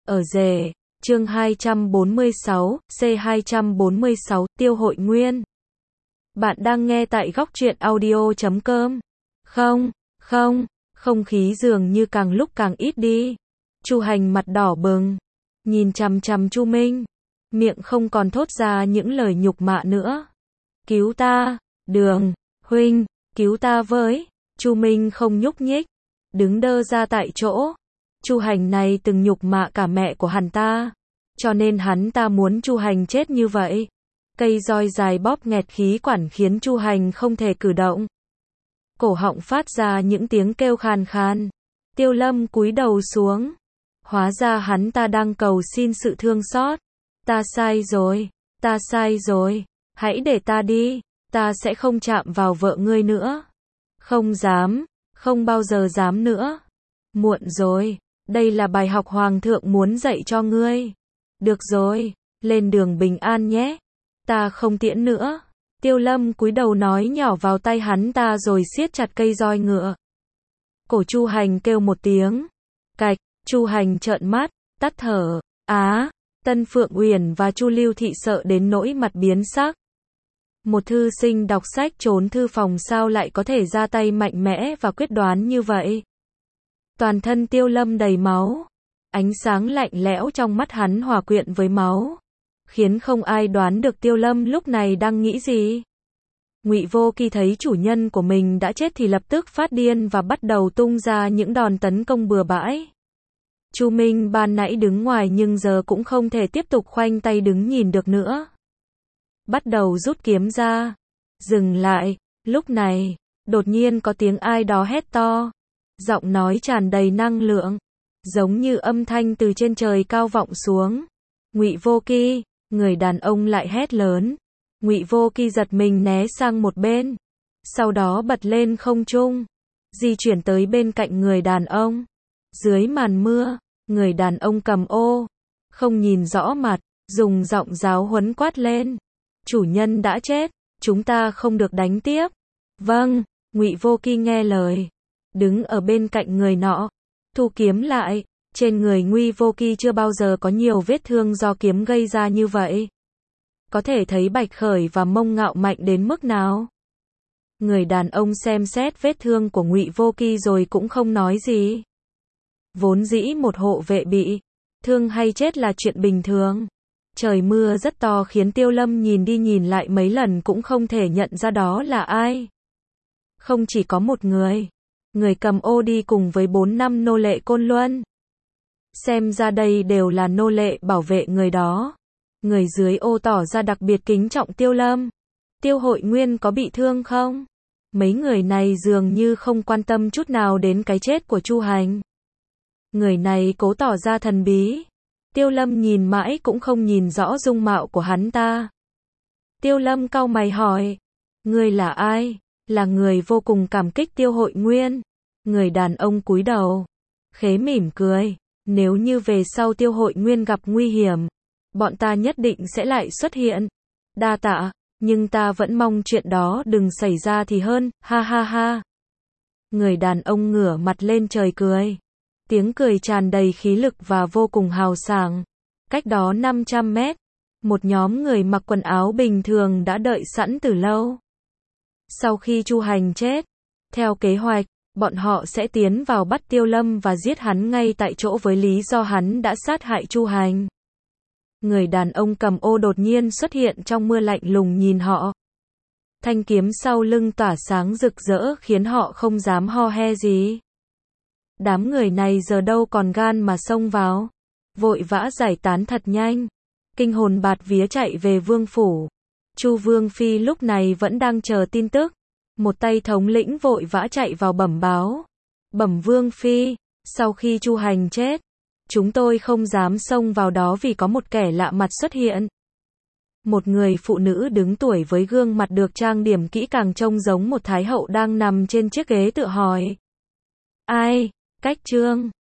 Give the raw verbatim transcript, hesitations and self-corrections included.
Ở rể, chương hai trăm bốn mươi sáu, C hai trăm bốn mươi sáu, Tiêu Hội Nguyên. Bạn đang nghe tại góc truyện audio chấm com. Không, không, không khí dường như càng lúc càng ít đi. Chu Hành mặt đỏ bừng, nhìn chằm chằm Chu Minh, miệng không còn thốt ra những lời nhục mạ nữa. Cứu ta, Đường, huynh, cứu ta với. Chu Minh không nhúc nhích, đứng đơ ra tại chỗ. Chu Hành này từng nhục mạ cả mẹ của hắn ta, cho nên hắn ta muốn Chu Hành chết như vậy. Cây roi dài bóp nghẹt khí quản khiến Chu Hành không thể cử động. Cổ họng phát ra những tiếng kêu khàn khàn. Tiêu Lâm cúi đầu xuống. Hóa ra hắn ta đang cầu xin sự thương xót. Ta sai rồi, ta sai rồi, hãy để ta đi, ta sẽ không chạm vào vợ ngươi nữa. Không dám, không bao giờ dám nữa. Muộn rồi, đây là bài học hoàng thượng muốn dạy cho ngươi. Được rồi, lên đường bình an nhé. Ta không tiễn nữa. Tiêu Lâm cúi đầu nói nhỏ vào tay hắn ta rồi siết chặt cây roi ngựa. Cổ Chu Hành kêu một tiếng. Cạch, Chu Hành trợn mắt, tắt thở. Á, Tân Phượng Uyển và Chu Lưu Thị sợ đến nỗi mặt biến sắc. Một thư sinh đọc sách trốn thư phòng sao lại có thể ra tay mạnh mẽ và quyết đoán như vậy. Toàn thân Tiêu Lâm đầy máu. Ánh sáng lạnh lẽo trong mắt hắn hòa quyện với máu, khiến không ai đoán được Tiêu Lâm lúc này đang nghĩ gì. Ngụy Vô Kỳ thấy chủ nhân của mình đã chết thì lập tức phát điên và bắt đầu tung ra những đòn tấn công bừa bãi. Chu Minh ban nãy đứng ngoài nhưng giờ cũng không thể tiếp tục khoanh tay đứng nhìn được nữa. Bắt đầu rút kiếm ra. Dừng lại. Lúc này, đột nhiên có tiếng ai đó hét to. Giọng nói tràn đầy năng lượng, giống như âm thanh từ trên trời cao vọng xuống. Ngụy Vô Kỳ, người đàn ông lại hét lớn. Ngụy Vô Kỳ giật mình né sang một bên, sau đó bật lên không trung, di chuyển tới bên cạnh người đàn ông. Dưới màn mưa, người đàn ông cầm ô, không nhìn rõ mặt, dùng giọng giáo huấn quát lên. Chủ nhân đã chết, chúng ta không được đánh tiếp. Vâng, Ngụy Vô Kỳ nghe lời, đứng ở bên cạnh người nọ, thu kiếm lại. Trên người Ngụy Vô Kỳ chưa bao giờ có nhiều vết thương do kiếm gây ra như vậy. Có thể thấy Bạch Khởi và Mông Ngạo mạnh đến mức nào. Người đàn ông xem xét vết thương của Ngụy Vô Kỳ rồi cũng không nói gì. Vốn dĩ một hộ vệ bị thương hay chết là chuyện bình thường. Trời mưa rất to khiến Tiêu Lâm nhìn đi nhìn lại mấy lần cũng không thể nhận ra đó là ai. Không chỉ có một người. Người cầm ô đi cùng với bốn năm nô lệ Côn Luân. Xem ra đây đều là nô lệ bảo vệ người đó. Người dưới ô tỏ ra đặc biệt kính trọng Tiêu Lâm. Tiêu Hội Nguyên có bị thương không? Mấy người này dường như không quan tâm chút nào đến cái chết của Chu Hành. Người này cố tỏ ra thần bí. Tiêu Lâm nhìn mãi cũng không nhìn rõ dung mạo của hắn ta. Tiêu Lâm cau mày hỏi. Ngươi là ai? Là người vô cùng cảm kích Tiêu Hội Nguyên. Người đàn ông cúi đầu, khế mỉm cười. Nếu như về sau Tiêu Hội Nguyên gặp nguy hiểm, bọn ta nhất định sẽ lại xuất hiện. Đa tạ, nhưng ta vẫn mong chuyện đó đừng xảy ra thì hơn, ha ha ha. Người đàn ông ngửa mặt lên trời cười. Tiếng cười tràn đầy khí lực và vô cùng hào sảng. Cách đó năm trăm mét, một nhóm người mặc quần áo bình thường đã đợi sẵn từ lâu. Sau khi Chu Hành chết, theo kế hoạch, bọn họ sẽ tiến vào bắt Tiêu Lâm và giết hắn ngay tại chỗ với lý do hắn đã sát hại Chu Hành. Người đàn ông cầm ô đột nhiên xuất hiện trong mưa lạnh lùng nhìn họ. Thanh kiếm sau lưng tỏa sáng rực rỡ khiến họ không dám ho he gì. Đám người này giờ đâu còn gan mà xông vào. Vội vã giải tán thật nhanh. Kinh hồn bạt vía chạy về vương phủ. Chu Vương Phi lúc này vẫn đang chờ tin tức. Một tay thống lĩnh vội vã chạy vào bẩm báo. Bẩm Vương Phi, sau khi Chu Hành chết, chúng tôi không dám xông vào đó vì có một kẻ lạ mặt xuất hiện. Một người phụ nữ đứng tuổi với gương mặt được trang điểm kỹ càng trông giống một thái hậu đang nằm trên chiếc ghế tựa hỏi. Ai? Cách Trương.